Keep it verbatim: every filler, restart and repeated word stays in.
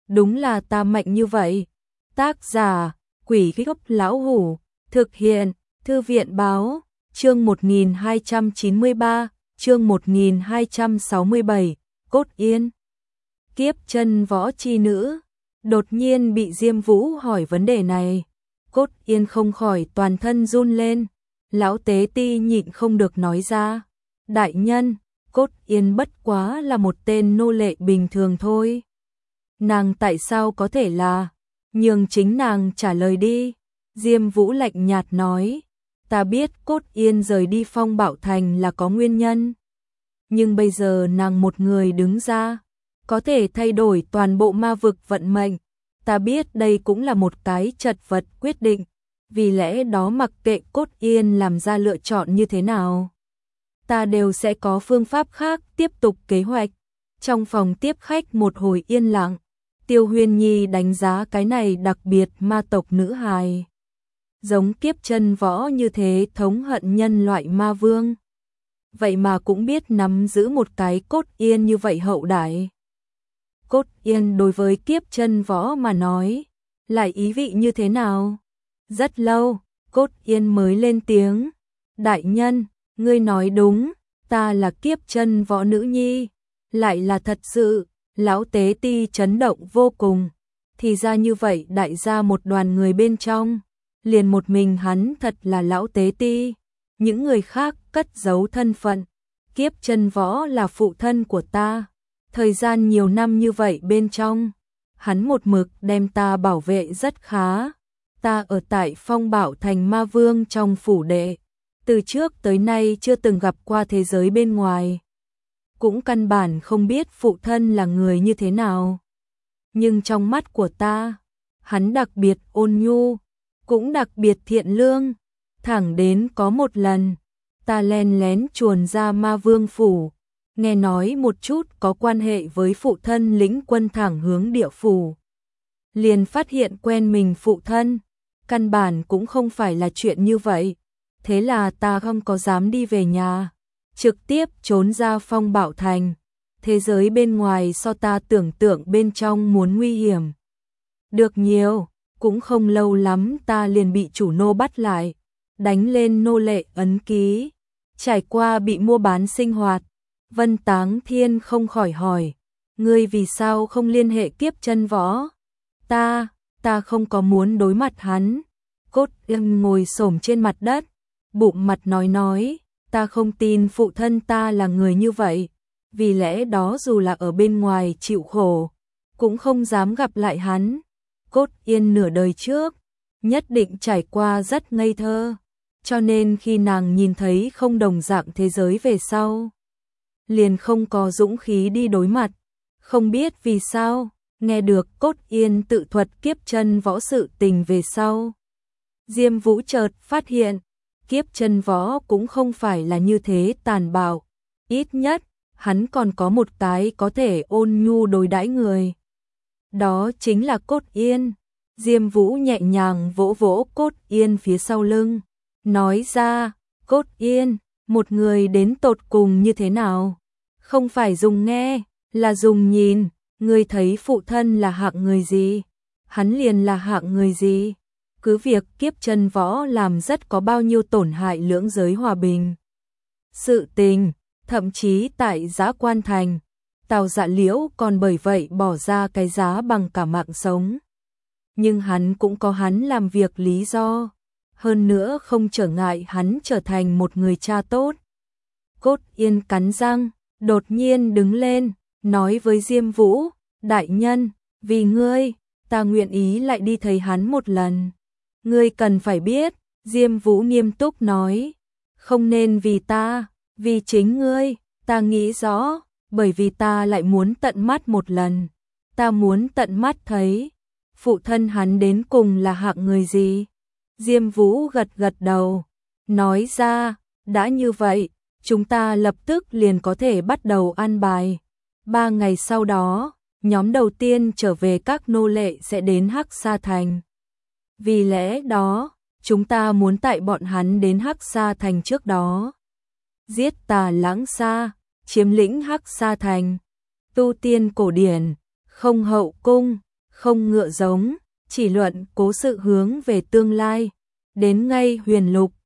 đúng là ta mạnh như vậy. Tác giả, Quỷ Gốc Lão Hủ, thực hiện, Thư viện Báo, chương một nghìn hai trăm chín mươi ba, chương một nghìn hai trăm sáu mươi bảy, Cốt Yên. Kiếp chân võ chi nữ, đột nhiên bị Diêm Vũ hỏi vấn đề này. Cốt Yên không khỏi toàn thân run lên, lão tế ti nhịn không được nói ra. Đại nhân, Cốt Yên bất quá là một tên nô lệ bình thường thôi. Nàng tại sao có thể là, nhường chính nàng trả lời đi. Diêm Vũ lạnh nhạt nói, ta biết Cốt Yên rời đi Phong Bảo Thành là có nguyên nhân. Nhưng bây giờ nàng một người đứng ra, có thể thay đổi toàn bộ ma vực vận mệnh. Ta biết đây cũng là một cái chật vật quyết định, vì lẽ đó mặc kệ Cốt Yên làm ra lựa chọn như thế nào, ta đều sẽ có phương pháp khác tiếp tục kế hoạch. Trong phòng tiếp khách một hồi yên lặng, Tiêu Huyên Nhi đánh giá cái này đặc biệt ma tộc nữ hài. Giống Kiếp Chân Võ như thế thống hận nhân loại ma vương. Vậy mà cũng biết nắm giữ một cái Cốt Yên như vậy hậu đại. Cốt Yên đối với Kiếp Chân Võ mà nói, lại ý vị như thế nào? Rất lâu, Cốt Yên mới lên tiếng. Đại nhân, ngươi nói đúng, ta là Kiếp Chân Võ nữ nhi. Lại là thật sự, lão tế ti chấn động vô cùng. Thì ra như vậy đại gia một đoàn người bên trong, liền một mình hắn thật là lão tế ti. Những người khác cất giấu thân phận. Kiếp Chân Võ là phụ thân của ta. Thời gian nhiều năm như vậy bên trong, hắn một mực đem ta bảo vệ rất khá. Ta ở tại Phong Bảo Thành Ma Vương trong phủ đệ, từ trước tới nay chưa từng gặp qua thế giới bên ngoài. Cũng căn bản không biết phụ thân là người như thế nào. Nhưng trong mắt của ta, hắn đặc biệt ôn nhu, cũng đặc biệt thiện lương. Thẳng đến có một lần, ta len lén chuồn ra Ma Vương phủ, nghe nói một chút có quan hệ với phụ thân lĩnh quân thẳng hướng địa phủ. Liền phát hiện quen mình phụ thân, căn bản cũng không phải là chuyện như vậy. Thế là ta không có dám đi về nhà, trực tiếp trốn ra Phong Bảo Thành. Thế giới bên ngoài so ta tưởng tượng bên trong muốn nguy hiểm được nhiều. Cũng không lâu lắm ta liền bị chủ nô bắt lại, đánh lên nô lệ ấn ký. Trải qua bị mua bán sinh hoạt, Vân Táng Thiên không khỏi hỏi, ngươi vì sao không liên hệ Kiếp Chân Võ? Ta, ta không có muốn đối mặt hắn. Cốt Yên ngồi xổm trên mặt đất, bụng mặt nói nói, ta không tin phụ thân ta là người như vậy. Vì lẽ đó dù là ở bên ngoài chịu khổ, cũng không dám gặp lại hắn. Cốt Yên nửa đời trước, nhất định trải qua rất ngây thơ. Cho nên khi nàng nhìn thấy không đồng dạng thế giới về sau, liền không có dũng khí đi đối mặt. Không biết vì sao, nghe được Cốt Yên tự thuật Kiếp Chân Võ sự tình về sau, Diêm Vũ chợt phát hiện, Kiếp Chân Võ cũng không phải là như thế tàn bạo. Ít nhất, hắn còn có một cái có thể ôn nhu đối đãi người. Đó chính là Cốt Yên. Diêm Vũ nhẹ nhàng vỗ vỗ Cốt Yên phía sau lưng, nói ra, Cốt Yên, một người đến tột cùng như thế nào? Không phải dùng nghe, là dùng nhìn. Ngươi thấy phụ thân là hạng người gì, hắn liền là hạng người gì. Cứ việc Kiếp Chân Võ làm rất có bao nhiêu tổn hại lưỡng giới hòa bình sự tình, thậm chí tại Dã Quan Thành, Tào Dạ Liễu còn bởi vậy bỏ ra cái giá bằng cả mạng sống. Nhưng hắn cũng có hắn làm việc lý do, hơn nữa không trở ngại hắn trở thành một người cha tốt. Cốt Yên cắn răng, đột nhiên đứng lên, nói với Diêm Vũ, đại nhân, vì ngươi, ta nguyện ý lại đi thấy hắn một lần. Ngươi cần phải biết, Diêm Vũ nghiêm túc nói, không nên vì ta, vì chính ngươi. Ta nghĩ rõ, bởi vì ta lại muốn tận mắt một lần. Ta muốn tận mắt thấy phụ thân hắn đến cùng là hạng người gì. Diêm Vũ gật gật đầu, nói ra, đã như vậy, chúng ta lập tức liền có thể bắt đầu an bài. Ba ngày sau đó, nhóm đầu tiên trở về các nô lệ sẽ đến Hắc Sa Thành. Vì lẽ đó, chúng ta muốn tại bọn hắn đến Hắc Sa Thành trước đó, giết Tà Lãng Sa, chiếm lĩnh Hắc Sa Thành. Tu tiên cổ điển, không hậu cung, không ngựa giống, chỉ luận cố sự hướng về tương lai. Đến ngay huyền lục,